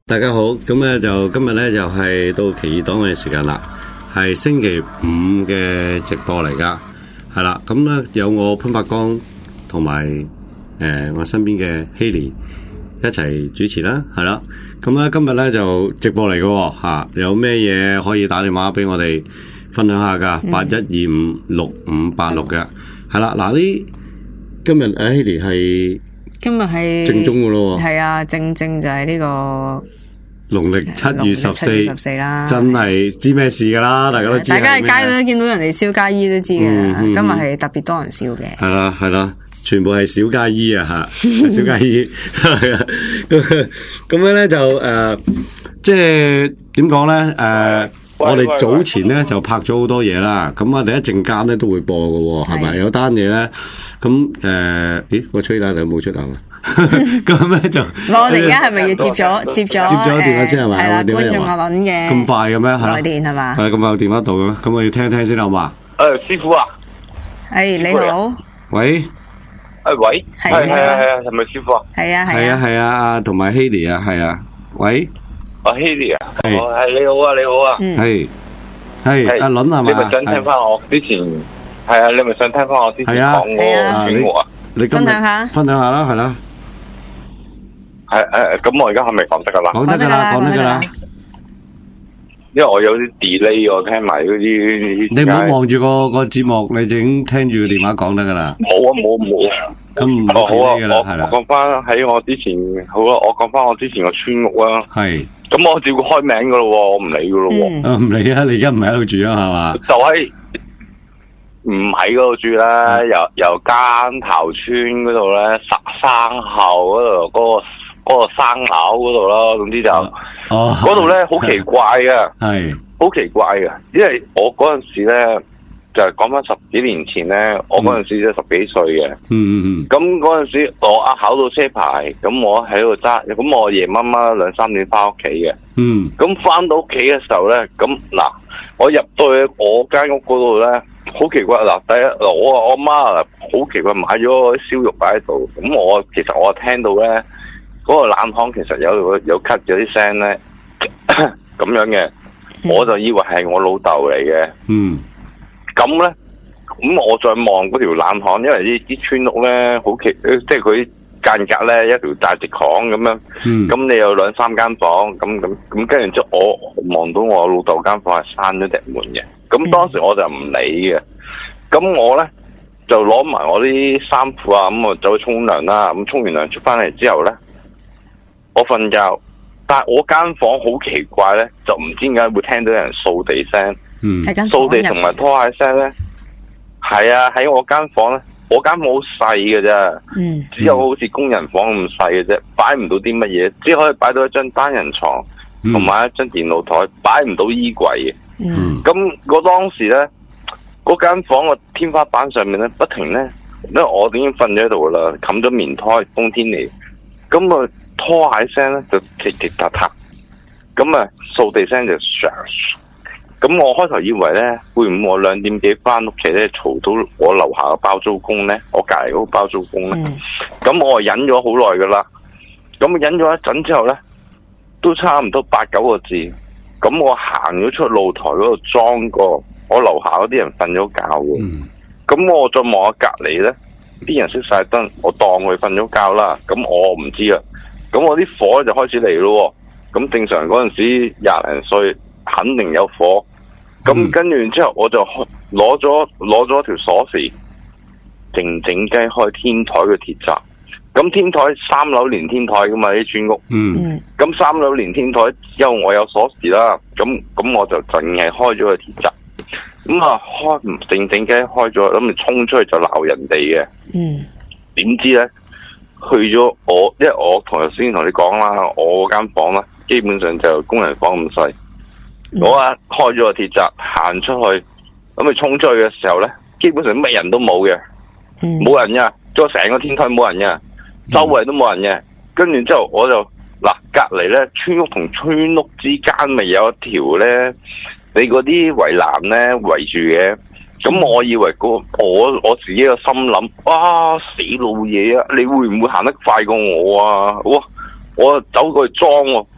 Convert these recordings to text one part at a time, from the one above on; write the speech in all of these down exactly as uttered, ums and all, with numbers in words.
大家好，咁咧就今日咧就係到奇異檔嘅時間啦，係星期五嘅直播嚟噶，係啦，咁咧有我潘發光同埋誒我身邊嘅希利一齊主持啦，係啦，咁咧今日咧就直播嚟嘅吓，有咩嘢可以打電話俾我哋分享下噶，八一二五六五八六嘅，係啦，嗱呢今日阿希利係今日係正宗嘅咯， 係啊，正正就係呢、這個。 農曆七月十四， 十四啦， 真係知咩事噶啦，大家都知。 大家喺街度都見到人哋燒街衣都知嘅，嗯嗯、今日係特別多人燒嘅。係啦係啦，全部係小街衣啊吓，小街衣係啊。咁樣咧就誒、呃，即係點講咧？誒、呃，我哋早前咧就拍咗好多嘢啦，咁我哋一陣間咧都會播嘅，係咪？有單嘢咧，咁誒、呃，咦，個吹蛋你有冇出嚟啊？咁咧就， 我哋而家係咪要接咗接咗接咗電話先係咪？ 係啦，觀眾我諗嘅咁快嘅咩？ 來電係嘛？ 係咁快有電話到嘅，咁我要聽聽先好嘛？ 誒，師傅啊， 誒你好， 喂， 誒喂，係係係係係咪師傅啊？ 係啊係啊係啊，同埋希利啊，係啊，喂， 阿希利啊，係係你好啊你好啊， 係係阿倫係嘛？ 你咪想聽翻我之前係啊？你咪想聽翻我之前講嗰個選我啊？ 你分享下，分享下啦，係啦。 係誒，咁我而家係咪講得噶啦？ 講得噶啦，講得噶啦。 因為我有啲 delay，我聽埋嗰啲。 你唔好望住個個節目，你整聽住個電話講得噶啦。 冇啊冇冇啊。 咁唔好 delay 噶啦，係啦。 我講翻喺我之前，好啦，我講翻我之前個村屋啦。 係。 咁我照顧開名噶咯，我唔理噶咯。 唔理啊！你而家唔喺度住啊，係嘛？ 就喺唔喺嗰度住啦，由由間頭村嗰度咧，生後嗰度嗰個。嗰個生樓嗰度咯，總之就，嗰度咧好奇怪嘅，係好奇怪嘅，因為我嗰陣時咧就係講翻十幾年前咧，我嗰陣時就十幾歲嘅，嗯嗯嗯，咁嗰陣時我啊考到車牌，咁我喺度揸，咁我夜媽媽兩三點翻屋企嘅，嗯，咁翻到屋企嘅時候咧，咁嗱，我入到去我間屋嗰度咧，好奇怪嗱，第一嗱我我媽啊好奇怪買咗啲燒肉擺喺度，咁我其實我聽到咧。嗰個冷巷其實有有咳咗啲聲咧，咁樣嘅，我就以為係我老豆嚟嘅。嗯，咁咧，咁我再望嗰條冷巷，因為啲啲村屋咧好奇，即係佢間隔咧一條大直巷咁樣。嗯，咁你有兩三間房，咁咁咁跟住之後，我望到我老豆間房係閂咗隻門嘅。咁當時我就唔理嘅。咁我咧就攞埋我啲衫褲啊，咁我走去沖涼啦。咁沖完涼出翻嚟之後咧。我瞓覺，但係我間房好奇怪咧，就唔知點解會聽到有人掃地聲，嗯，掃地同埋拖鞋聲咧，係啊，喺我間房咧，我間房好細嘅啫，嗯，只有好似工人房咁細嘅啫，擺唔到啲乜嘢，只可以擺到一張單人床同埋、嗯、一張電腦台，擺唔到衣櫃嘅，嗯，咁我當時咧，嗰間房個天花板上面咧，不停咧，因為我已經瞓咗喺度啦，冚咗棉胎，冬天嚟，咁啊。拖鞋聲咧就踢踢踏踏，咁啊掃地聲就唰，咁我開頭以為咧會唔會我兩點幾翻屋企咧嘈到我樓下嘅包租公咧，我隔籬嗰個包租公咧，咁、嗯、我忍咗好耐噶啦，咁忍咗一陣之後咧，都差唔多八九個字，咁我行咗出露台嗰度裝過，我樓下嗰啲人瞓咗覺嘅，咁、嗯、我再望下隔籬咧，啲人熄晒燈，我當佢瞓咗覺啦，咁我唔知啊。咁我啲火就開始嚟咯，咁正常嗰陣時廿零歲肯定有火，咁、嗯、跟住之後我就攞咗攞咗條鎖匙，靜靜雞開天台嘅鐵閘，咁天台三樓連天台噶嘛啲村屋，嗯，咁三樓連天台之後我有鎖匙啦，咁咁我就淨係開咗個鐵閘，咁啊開靜靜雞開咗，咁咪衝出去就鬧人哋嘅，嗯，點知咧？去咗我，因為我頭先同你講啦，我間房啦，基本上就工人房咁細。嗯、我啊開咗個鐵閘，行出去，咁佢衝出去嘅時候咧，基本上乜人都冇嘅，冇、嗯、人嘅，即係成個天台冇人嘅，周圍都冇人嘅。跟住之後我就嗱隔籬咧，村屋同村屋之間咪有一條咧，你嗰啲圍欄咧圍住嘅。咁我以為個我我自己個心諗，哇死老嘢啊！你會唔會行得快過我啊？哇！我走過去裝喎，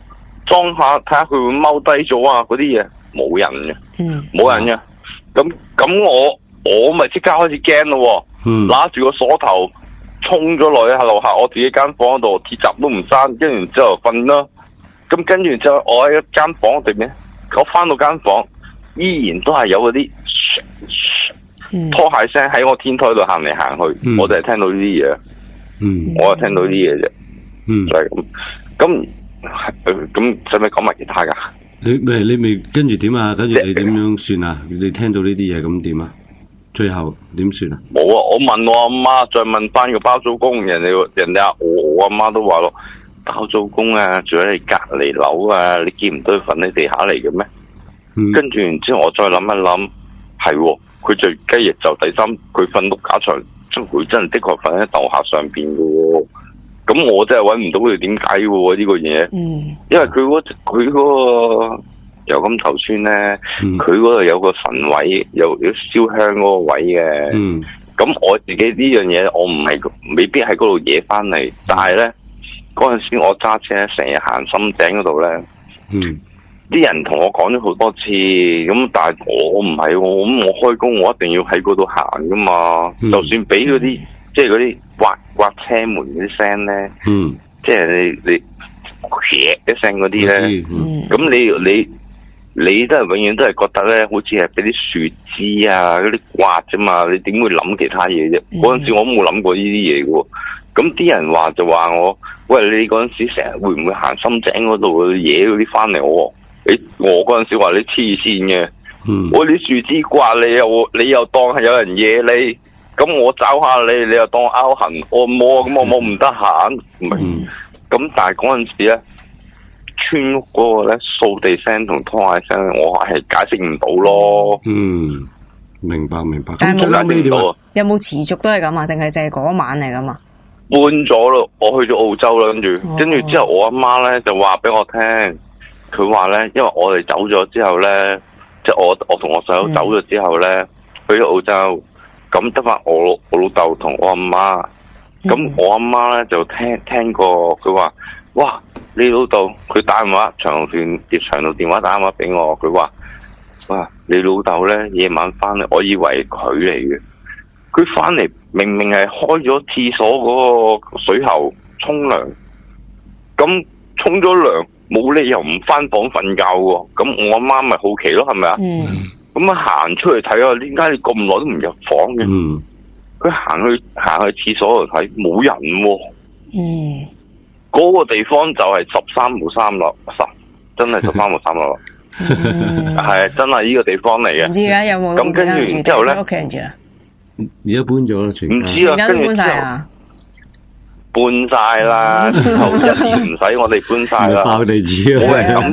裝下睇下佢會踎低咗啊嗰啲嘢，冇人嘅， 嗯， 冇人嘅。咁咁我我咪即刻開始驚咯，拿住個鎖頭衝咗落去樓下我自己間房度，鐵閘都唔閂，跟住之後瞓啦。咁跟住之後我喺間房度面，我翻到間房依然都係有嗰啲拖鞋聲喺我天台度行嚟行去，嗯、我就係聽到呢啲嘢，嗯，我係聽到呢啲嘢啫，嗯，就係咁，咁咁使唔使講埋其他噶？ 你咪你咪跟住點啊？跟住你點樣算啊？你聽到呢啲嘢咁點啊？最後點算啊？ 冇啊！我問我阿媽，再問翻個包租公，人哋人哋阿我我阿媽都話咯，包租公啊，住喺你隔籬樓啊，你見唔到佢瞓喺地下嚟嘅咩？嗯、跟住然之後我再諗一諗，係佢就雞翼就第三，佢瞓碌架床，即佢真係的確瞓喺樓下上邊嘅喎。咁我真係搵唔到佢點解喎呢個嘢，嗯、因為佢嗰佢嗰個油柑頭村咧，佢嗰度有個神位，有有燒香嗰個位嘅。咁、嗯、我自己呢樣嘢，我唔係未必喺嗰度惹翻嚟，但係咧嗰陣時我揸車成日行深井嗰度咧，啲、嗯、人同我講咗好多次，咁但係我唔係我咁我開工我一定要喺嗰度行噶嘛，嗯、就算俾嗰啲即係嗰啲刮刮車門嗰啲聲咧，嗯、即係你你茄一聲嗰啲咧，咁、嗯嗯、你你你都係永遠都係覺得咧，好似係俾啲樹枝啊嗰啲刮啫嘛，你點會諗其他嘢啫？嗰陣、嗯、時我都冇諗過呢啲嘢嘅，咁啲人話就話我，喂，你嗰陣時成日會唔會行深井嗰度惹嗰啲翻嚟？我你我嗰陣時話你黐線嘅，嗯、我啲樹枝刮你又你又當係有人惹你。咁我找下你，你又當拗痕，我冇，咁我冇唔得閒，唔係，咁、嗯、但係嗰陣時咧，村屋嗰個咧掃地聲同拖鞋聲，我係解釋唔到咯。嗯， 明白明白。 但係冇解釋到啊？ 有冇持續都係咁啊？定係淨係嗰晚嚟噶嘛？ 搬咗咯，我去咗澳洲啦，跟住，跟住、哦、之後我阿媽咧就話俾我聽，佢話咧，因為我哋走咗之後咧，即係我我同我細佬走咗之後咧，嗯、去咗澳洲。咁得翻我我老豆同我阿媽，咁、嗯、我阿媽咧就聽聽過佢話，哇！你老豆佢打電話長途電接長途電話打電話俾我，佢話，哇！你老豆咧夜晚翻嚟，我以為佢嚟嘅，佢翻嚟明明係開咗廁所嗰個水喉沖涼，咁沖咗涼冇理由唔翻房瞓覺喎，咁我阿媽咪好奇咯，係咪啊？嗯咁啊，行出去睇啊！點解你咁耐都唔入房嘅？嗯，佢行去行去廁所度睇，冇人喎。嗯，嗰個地方就係十三號三樓，十真係十三號三樓，係真係呢個地方嚟嘅。唔知而家有冇咁跟住然之後咧？屋企人住啊？ 而家搬咗啦，全唔知啊，跟住之後搬晒啦，頭一年唔使我哋搬晒啦， 爆地址啊！ 冇人敢。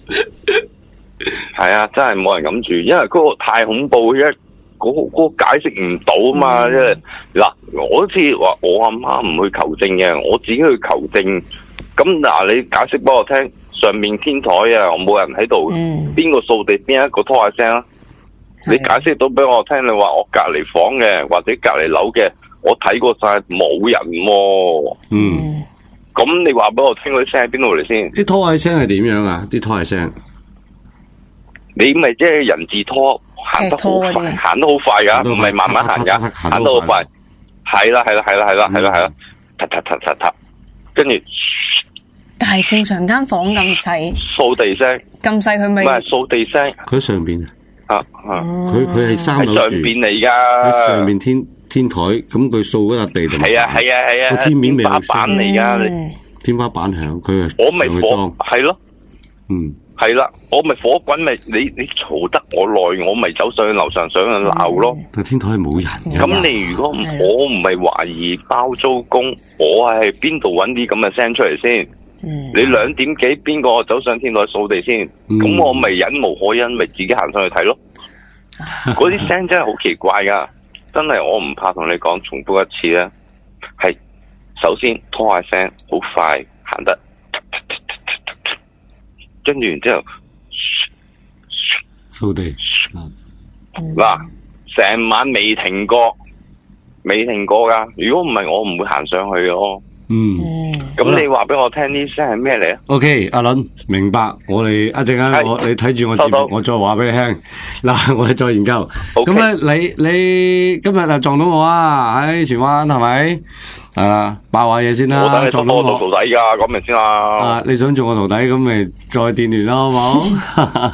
係啊，真係冇人敢住，因為嗰個太恐怖，因為嗰個嗰個解釋唔到啊嘛。因為嗱，我好似話我阿媽唔去求證嘅，我自己去求證。咁嗱，你解釋俾我聽，上面天台啊，我冇人喺度，邊個掃地，邊一個拖鞋聲啊？你解釋到俾我聽，你話我隔籬房嘅或者隔籬樓嘅，我睇過晒冇人喎。嗯，咁你話俾我聽嗰啲聲喺邊度嚟先？ 啲拖鞋聲係點樣啊？啲拖鞋聲？ 你咪即係人字拖，行得好快，行得好快噶，唔係慢慢行噶，行得好快。係啦，係啦，係啦，係啦，係啦，係啦，嗒嗒嗒嗒嗒，跟住。 但係正常間房咁細， 掃地聲咁細，佢咪唔係掃地聲。 佢喺上邊啊啊！ 佢佢係三樓住， 喺上邊嚟噶， 喺上邊天天台，咁佢掃嗰笪地度。 係啊係啊係啊， 個天面未天花板嚟噶， 天花板響，佢係我咪火係咯， 嗯。 係啦，我咪火滾咪你你嘈得我耐，我咪走上去樓上上去鬧咯。 但天台係冇人嘅。 咁你如果我唔係懷疑包租公，我係邊度搵啲咁嘅聲出嚟先？嗯、你兩點幾邊個走上天台掃地先？咁、嗯、我咪忍無可忍，咪自己行上去睇咯。嗰啲聲真係好奇怪噶，真係我唔怕同你講，重複一次咧。係首先拖鞋聲好快行得。跟住然之後掃地嗱，成、嗯、晚未停過，未停過噶。如果唔係，我唔會行上去咯。 嗯， 咁你話俾我聽呢聲係咩嚟啊 ？OK， 阿倫明白，我哋一陣間我你睇住我節目，我再話俾你聽。嗱，我哋再研究。咁咧，你你今日啊撞到我啊喺荃灣係咪？啊，爆下嘢先啦， 我等你撞到我做徒弟噶，講明先啦。 啊，你想做我徒弟，咁咪再電聯咯，好冇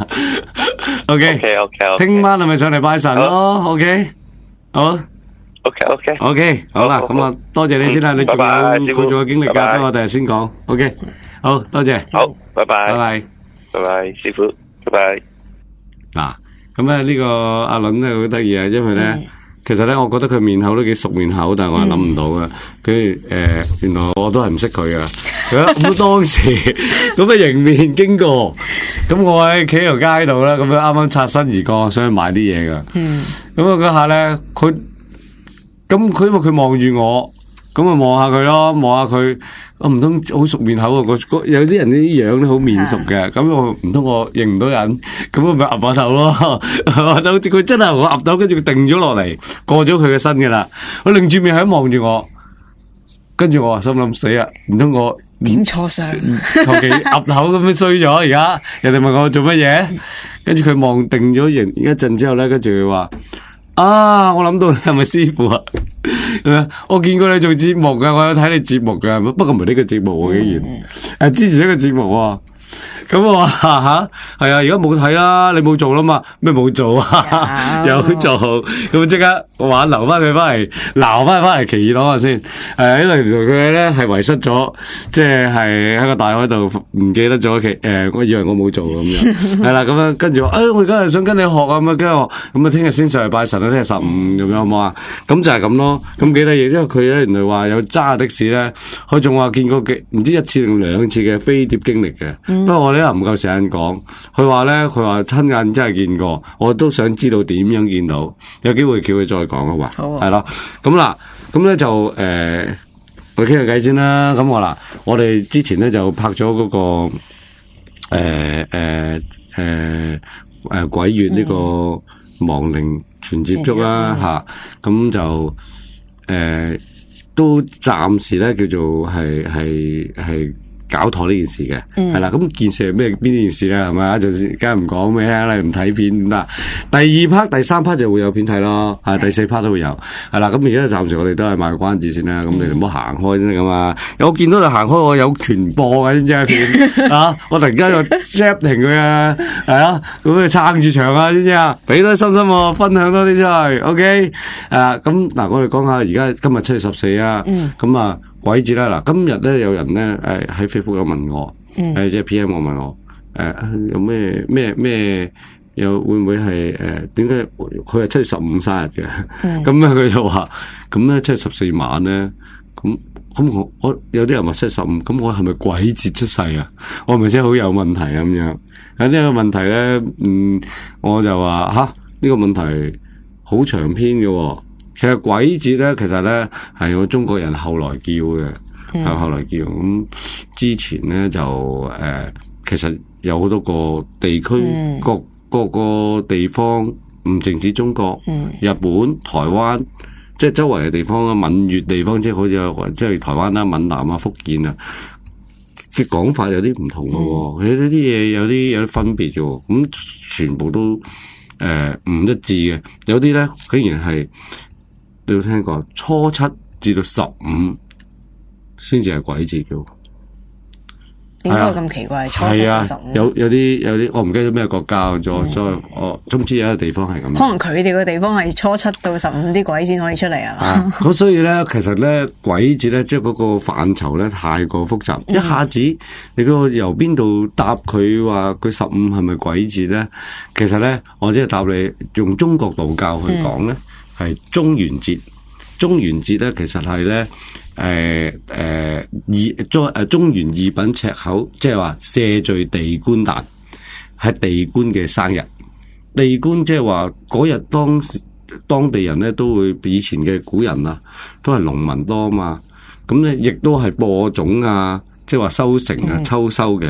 ？OK，OK，OK。聽晚係咪上嚟拜神咯 ？OK， 好。OK，OK，OK， 好啦，咁啊，多謝你先啦，你仲有佢仲有經歷噶，等我第日先講。OK， 好多謝。 好，拜拜， 拜拜， 拜拜，師傅，拜拜。 嗱，咁咧呢個阿倫咧好得意啊，因為咧。其實咧，我覺得佢面口都幾熟面口，但係我係諗唔到嘅。佢誒，原來我都係唔識佢噶。咁當時咁啊迎面經過，咁我喺企喺條街度咧，咁樣啱啱擦身而過，想去買啲嘢噶。咁啊嗰下咧，佢咁佢因為佢望住我，咁啊望下佢咯，望下佢。我唔通好熟面口啊！個個有啲人啲樣都好面熟嘅，咁我唔通我認唔到人，咁我咪岌下頭咯。就好似佢真係我岌到，跟住佢定咗落嚟，過咗佢嘅身噶啦。我擰住面喺度望住我，跟住我話心諗死啊！唔通我點錯相？ 求其岌頭咁樣衰咗而家，人哋問我做乜嘢？跟住佢望定咗型一陣之後咧，跟住佢話。啊！我諗到你係咪師傅啊？我見過你做節目噶，我有睇你節目噶，不過唔係呢個節目喎，竟然誒支持呢個節目喎。咁我話吓係啊，而家冇睇啦，你冇做啦嘛？咩冇做啊？有做，咁即刻挽留翻佢翻嚟，撈翻翻嚟奇異黨啊先。誒，因為佢咧係遺失咗，即係喺個大海度唔記得咗其誒，我以為我冇做咁樣。係啦，咁樣跟住話，誒，我而家係想跟你學啊，咁啊，跟住我咁啊，聽日先上嚟拜神啊，聽日十五咁樣好唔好啊？咁就係咁咯。咁幾得意，因為佢咧原來話有揸的士咧，佢仲話見過幾唔知一次定兩次嘅飛碟經歷嘅。不過我咧又唔夠時間講，佢話咧佢話親眼真係見過，我都想知道點樣見到，有機會叫佢再講啊嘛，係咯，咁嗱，咁咧就誒、呃，我傾下偈先啦。咁我嗱，我哋之前咧就拍咗嗰、那個誒誒誒誒鬼月呢個亡靈全接觸啦吓，咁、嗯啊、就誒、呃、都暫時咧叫做係係係。搞妥呢件事嘅，係啦、嗯，咁件事係咩？邊件事咧？係咪？就梗係唔講咩啦，你唔睇片點得？第二 part、第三 part 就會有片睇咯，係第四 part 都會有，係啦。咁而家暫時我哋都係賣個關子先啦。咁、嗯、你哋唔好行開先咁啊！我見到你行開，我有權播嘅，知唔知片啊？我突然間又 jump 停佢啊，係啊，咁你撐住場啊，知唔知啊？俾多心心，分享多啲出去 ，OK？誒，咁嗱，我哋講下而家今日七月十四啊，咁啊。鬼節啦，嗱，今日咧有人咧誒喺 Facebook 有問我，誒、嗯、即係 P M 我問我，誒、呃、有咩咩咩又會唔會係誒點解佢係七月十五生日嘅？咁咧佢就話，咁咧七月十四晚咧，咁咁我我有啲人話七月十五，咁我係咪鬼節出世啊？我係咪真係好有問題咁樣？有呢個問題咧，嗯，我就話吓呢個問題好長篇嘅、哦。其實鬼節咧，其實咧係我中國人後來叫嘅，係、嗯、後來叫。咁之前咧就誒、呃，其實有好多個地區、嗯、各各個地方，唔淨止中國、嗯、日本、台灣，即係周圍嘅地方啊，閩粵地方，即係好似即係台灣啦、閩南啊、福建啊，嘅講法有啲唔同嘅、哦，佢呢啲嘢有啲有啲分別嘅、哦，咁全部都誒唔、呃、一致嘅，有啲咧竟然係。你有聽過初七至到十五先至係鬼節嘅？ 點解咁奇怪？初七至十五有有啲有啲，我唔記得咩國家咗，再、嗯、我總之有一個地方係咁。可能佢哋個地方係初七到十五啲鬼先可以出嚟啊！ 咁所以咧，其實咧鬼節咧，即係嗰個範疇咧太過複雜，嗯、一下子你個由邊度答佢話佢十五係咪鬼節咧？其實咧，我只係答你用中國道教去講咧。嗯係中元節，中元節咧，其實係咧，誒誒二中誒中元二品赤口，即係話赦罪地官誕，係地官嘅生日。地官即係話嗰日當時當地人咧都會，以前嘅古人啊，都係農民多嘛，咁咧亦都係播種啊，即係話收成啊、秋收嘅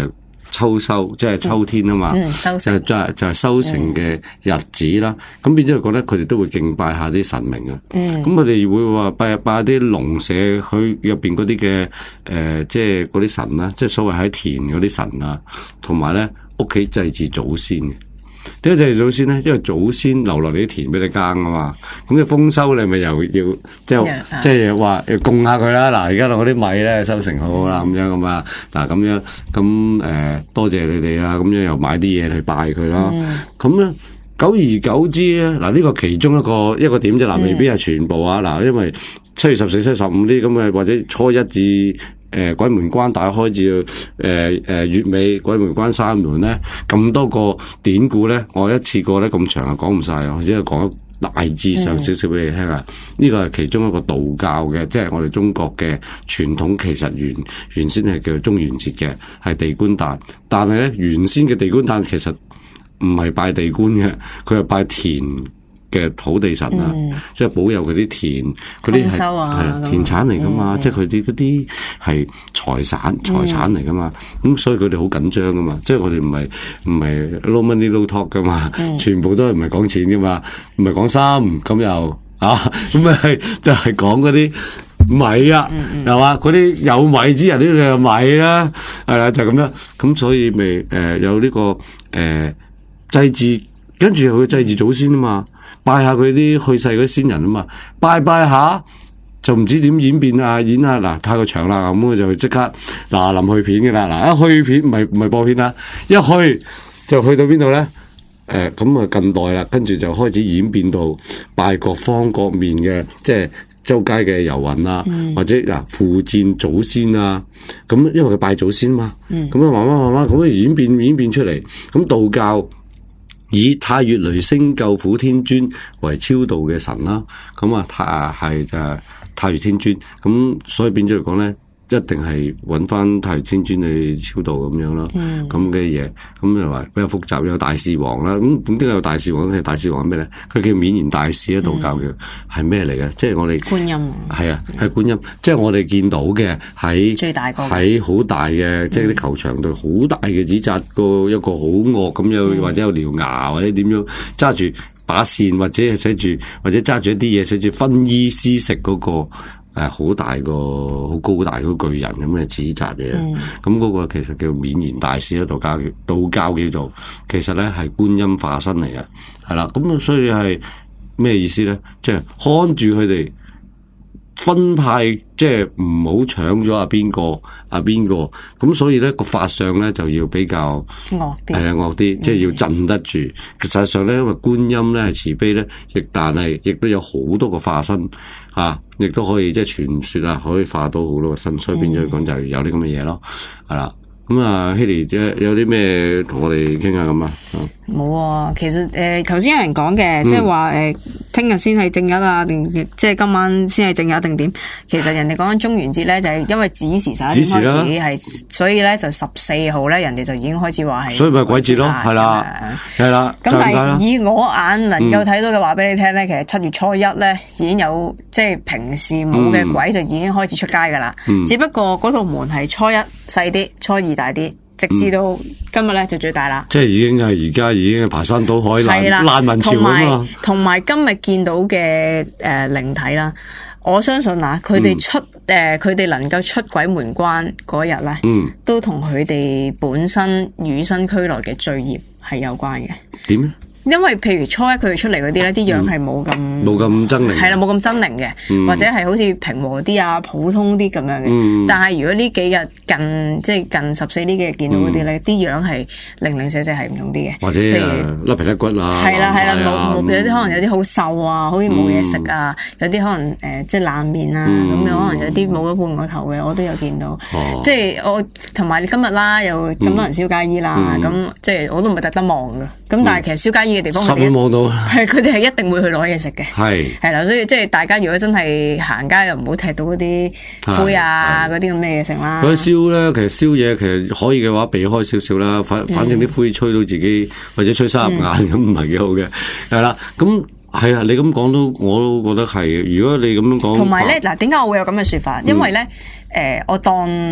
秋收，即係秋天啊嘛， 嗯嗯、收成就就係就係收成嘅日子啦。咁、嗯、變咗覺得佢哋都會敬拜下啲神明啊。咁佢哋會話拜拜啲農舍佢入邊嗰啲嘅誒，即係嗰啲神啦，即係所謂喺田嗰啲神啊，同埋咧屋企祭祀祖先嘅。點解祭祀祖先咧？因為祖先留落嚟啲田俾你耕啊嘛。咁你豐收你咪又要即係、yeah. 即係話要供下佢啦。嗱，而家我啲米咧收成好好啦，咁、mm. 樣咁啊。嗱，咁樣咁誒、呃，多謝你哋啊。咁樣又買啲嘢去拜佢啦。咁、mm. 咧久而久之咧，嗱、這、呢個其中一個一個點啫。嗱，未必係全部啊。嗱，因為七月十四、七月十五啲咁嘅，或者初一至。誒、呃，鬼門關打開至誒誒月尾鬼門關閂門咧，咁多個典故咧，我一次過咧咁長啊講唔晒，我只係講大致上少少俾你聽啊。呢個係其中一個道教嘅，即係我哋中國嘅傳統，其實原原先係叫做中元節嘅，係地官誕。但係咧原先嘅地官誕其實唔係拜地官嘅，佢係拜田嘅土地神啊，嗯、即係保佑佢啲田，嗰啲係係田產嚟噶嘛，嗯、即係佢哋嗰啲係財產財產嚟噶嘛，咁、嗯、所以佢哋好緊張噶嘛，即係我哋唔係唔係 low money low talk 噶嘛，嗯、全部都係唔係講錢噶嘛，唔係講心咁又啊，咁咪係就係講嗰啲米啊，係嘛、嗯，嗰啲有米之人呢就米啦，係啦就咁、是、樣，咁所以咪誒、呃、有呢、這個誒、呃、祭祀，跟住又去祭祀祖先啊嘛。拜下佢啲去世嗰啲先人啊嘛，拜拜下就唔知點演變啊，演啊嗱太過長啦，咁我就即刻嗱臨去片嘅啦，嗱一去片唔係唔係播片啦，一去就去到邊度咧？誒咁啊近代啦，跟住就開始演變到拜各方各面嘅，即係周街嘅遊魂啊，嗯、或者嗱附薦祖先啊，咁因為佢拜祖先嘛，咁啊、嗯、慢慢慢慢咁啊演變演變出嚟，咁道教。以太乙雷聲救苦天尊為超度嘅神啦，咁啊太係就太乙天尊，咁所以變咗嚟講咧，一定係揾翻太乙天尊去超度咁樣咯，咁嘅嘢，咁又話比較複雜，有大士王啦，咁點解有大士王咧？大士王係咩咧？佢叫緬然大士啊，道教嘅係咩嚟嘅？即係我哋觀音，係啊，係觀音，即係我哋見到嘅喺最大個喺好大嘅，即係啲球場度好大嘅紙紮個一個好惡咁樣，嗯、或者有獠牙或者點樣揸住把扇，或者係寫住或者揸住一啲嘢寫住分衣施食嗰個。誒好大個好高大嗰巨人咁嘅紙紮嘅，咁嗰、嗯、個其實叫緬然大士啦，道教道教叫做，其實咧係觀音化身嚟嘅，係啦，咁所以係咩意思咧？即係看住佢哋分派，即係唔好搶咗阿邊個阿邊個，咁所以咧個法相咧就要比較惡啲，係啊惡啲，即係要鎮得住。嗯、其實上咧，因為觀音咧係慈悲咧，亦但係亦都有好多個化身嚇，亦、啊、都可以即係傳說啊，可以化到好多個身，所以變咗嚟講就係有啲咁嘅嘢咯，係啦。咁啊，希莉姐有啲咩同我哋傾下咁啊？ 冇啊，其實誒，頭、呃、先有人講嘅，即係話誒，聽日先係正日啊，定即係今晚先係正日定點？其實人哋講緊中元節咧，就係、是、因為子時十一點開始係，所以咧就十四號咧，人哋就已經開始話係， 所以咪鬼節咯，係啦，係啦。 咁但係以我眼能夠睇到嘅話俾你聽咧，嗯、其實七月初一咧已經有即係平時冇嘅鬼就已經開始出街噶啦，嗯、只不過嗰道門係初一細啲，初二大啲，直至到今日咧就最大啦。即係已經係而家已經係排山倒海難難民潮啊嘛。同埋今日見到嘅誒靈體啦，我相信啊，佢哋出誒佢哋能夠出鬼門關嗰日咧，嗯、都同佢哋本身與生俱來嘅罪孽係有關嘅。點咧？因為譬如初一佢哋出嚟嗰啲咧，啲樣係冇咁冇咁猙獰，係啦冇咁猙獰嘅，嗯、或者係好似平和啲啊、普通啲咁樣嘅。嗯、但係如果呢幾日近即係近十四呢幾日見到嗰啲咧，啲、嗯、樣係零零舍舍係唔同啲嘅，或者誒甩皮甩骨啊，係啦係啦，冇冇有啲可能有啲好瘦啊，好似冇嘢食啊，嗯、有啲可能誒、呃、即係冷面啊咁樣，嗯、可能有啲冇咗半個頭嘅，我都有見到。哦、即係我同埋你今日啦，又咁多人燒街衣啦，咁、嗯、即係我都唔係特登望㗎。咁但係其實燒街衣嘅地方係望到，係佢哋係一定會去攞嘢食嘅，係係啦，所以即係大家如果真係行街又唔好踢到嗰啲灰啊，嗰啲咁嘅嘢食啦。嗰啲燒咧，其實燒嘢其實可以嘅話避開少少啦，反反正啲灰吹到自己或者吹沙入眼咁唔係幾好嘅，係啦，咁。係啊，你咁講都我都覺得係。如果你咁樣講，同埋咧嗱，點解我會有咁嘅說法？因為咧，誒、呃，我當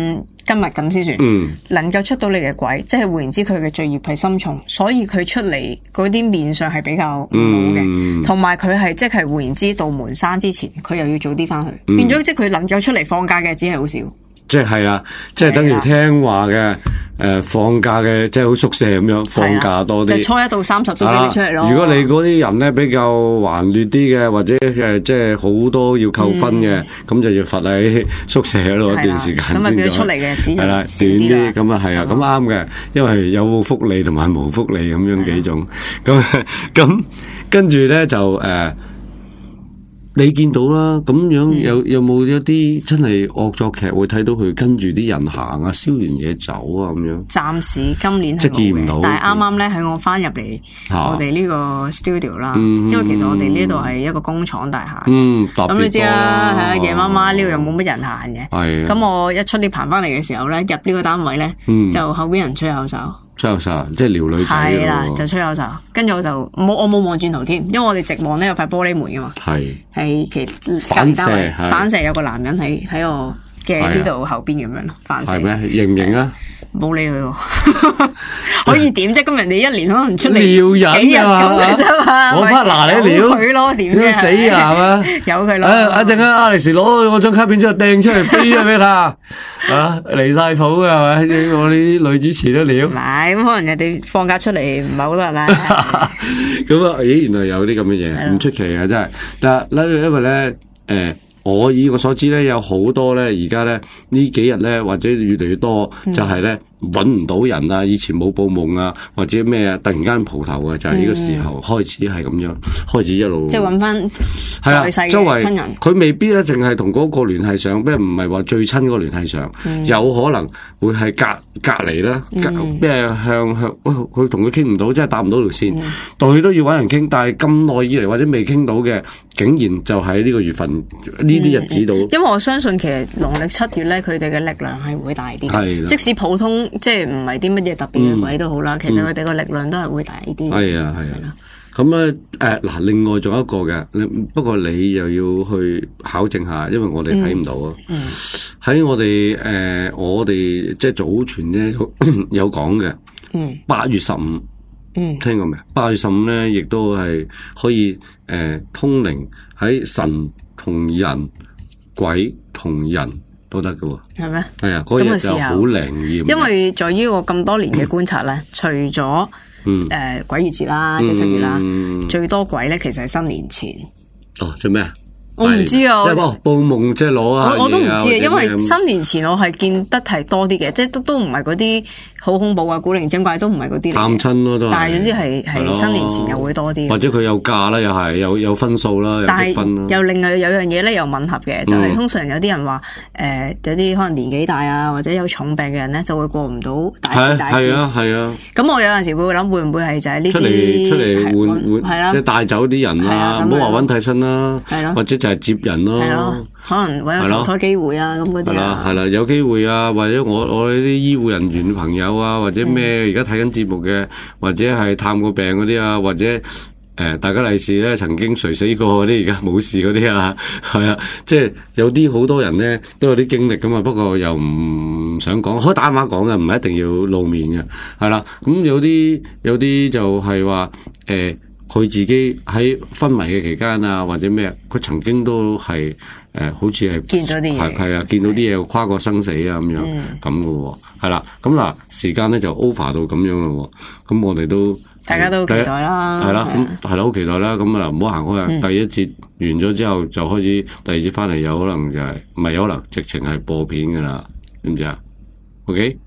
今日咁先算， 嗯， 能夠出到嚟嘅軌，即係換言之，佢嘅罪孽係深重，所以佢出嚟嗰啲面相係比較唔好嘅，同埋佢係即係換言之，道門閂之前，佢又要早啲翻去， 嗯、 變咗即係佢能夠出嚟放假嘅只係好少。 即係啦，即係等於聽話嘅，誒、呃，放假嘅，即係好宿舍咁樣放假多啲。 就是、初一到三十都俾你出嚟咯、啊。 如果你嗰啲人咧比較頑劣啲嘅，或者誒即係好多要扣分嘅，咁、嗯、就要罰喺宿舍嗰一段時間先。咁咪變咗出嚟嘅只係短啲，咁啊係啊，咁啱嘅，因為有福利同埋冇福利咁樣幾種。咁咁跟住咧就誒。呃你見到啦，咁樣有有冇一啲真係惡作劇會睇到佢跟住啲人行啊，燒完嘢走啊咁樣？暫時今年即係見唔到， 但係啱啱咧喺我翻入嚟我哋呢個 studio 啦、嗯，因為其實我哋呢度係一個工廠大廈，嗯，咁你知啦，係啊，夜媽媽呢度又冇乜人行嘅，係。咁我一出呢棚翻嚟嘅時候咧，入呢個單位咧、嗯，就後邊人吹口哨。 吹口哨，即係撩女仔係啦，就吹口哨，跟住我就冇，我冇望轉頭添，因為我哋直望呢有塊玻璃門噶嘛，係係其反射， 反射有個男人喺喺我嘅呢度後邊咁樣咯，反射係咩？認唔認啊？ 冇理佢喎，可以點啫？咁人哋一年可能出嚟撩人幾日咁嘅啫嘛， 我 partner 你撩佢咯，點啫？ 死啊係嘛？ 由佢咯。 啊！陣間 Alex 攞我張卡片之後掟出嚟飛咗俾佢，啊離晒譜嘅係咪？我啲女主持都撩。唔係咁，可能人哋放假出嚟唔係好多人啦。 咁啊，咦？原來有啲咁嘅嘢，唔出奇嘅真係。但係咧，因為咧，誒。我以我所知咧，有好多咧，而家咧呢幾日咧，或者越嚟越多，就係咧揾唔到人啊！以前冇報夢啊，或者咩啊，突然間蒲頭啊，就係、是、呢個時候開始係咁樣，開始一路即係揾翻在世嘅親人。 佢未必咧，淨係同嗰個聯繫上，咩唔係話最親嗰個聯繫上、嗯，有可能會係隔隔離啦，咩、嗯、向向，佢同佢傾唔到，即係搭唔到條線，到、嗯、佢都要揾人傾，但係咁耐以嚟或者未傾到嘅，竟然就喺呢個月份。呢啲日子度、嗯， 因為我相信其實農曆七月咧，佢哋嘅力量係會大啲。即使普通即係唔係啲乜嘢特別嘅鬼都好啦、嗯，其實佢哋個力量都係會大啲。係啊係啊，咁咧誒嗱，另外仲有一個嘅，不過你又要去考證下，因為我哋睇唔到啊。喺、嗯、我哋誒、呃，我哋即係祖傳咧有講嘅，八月十五，嗯，聽過未？八月十五咧，亦都係可以誒、呃、通靈喺神。同人、鬼同人都得㗎喎，係咩？係啊，嗰日就好靈驗。因為在於我咁多年嘅觀察咧、嗯，除咗誒、嗯呃、鬼月節啦，即係七月啦、嗯，最多鬼咧其實係新年前。哦，做咩啊？我唔知啊，即係報報夢，即係攞下嘢啊！我我都唔知啊，因為新年前我係見得係多啲嘅，即係都都唔係嗰啲好恐怖啊、古靈精怪，都唔係嗰啲嚟。探親咯，都係。但係總之係係新年前又會多啲。或者佢有價啦，又係有有分數啦，有積分啦。但係又另外有樣嘢咧，又吻合嘅，就係、是、通常有啲人話誒、呃，有啲可能年紀大啊，或者有重病嘅人咧，就會過唔到大時大節。係啊係啊。咁我有陣時會諗，會唔會係就係呢啲出嚟出嚟換換，即係帶走啲人啊？唔好話揾替身啦，或者就係接人咯。係咯，可能搵有投胎機會啊，咁嗰啲。係啦，係啦，有機會啊，或者我我啲醫護人員朋友啊，或者咩而家睇緊節目嘅，或者係探過病嗰啲啊，或者誒、呃、大家利是咧，曾經垂死過嗰啲，而家冇事嗰啲啊，係啊，即係有啲好多人咧都有啲經歷噶嘛，不過又唔想講，可以打電話講嘅，唔係一定要露面嘅，係啦，咁有啲有啲就係話誒。呃佢自己喺昏迷嘅期間啊，或者咩，佢曾經都係誒、呃，好似係見咗啲嘢，係啊，見到啲嘢跨過生死啊咁樣咁嘅喎，係啦，咁嗱時間咧就 over 到咁樣咯，咁我哋都大家都期待啦，係啦，咁係啦，好期待啦，咁啊唔好行開啊、嗯，第一節完咗之後就開始第二節翻嚟，有可能就係唔係有可能直情係播片噶啦，知唔知啊 ？OK。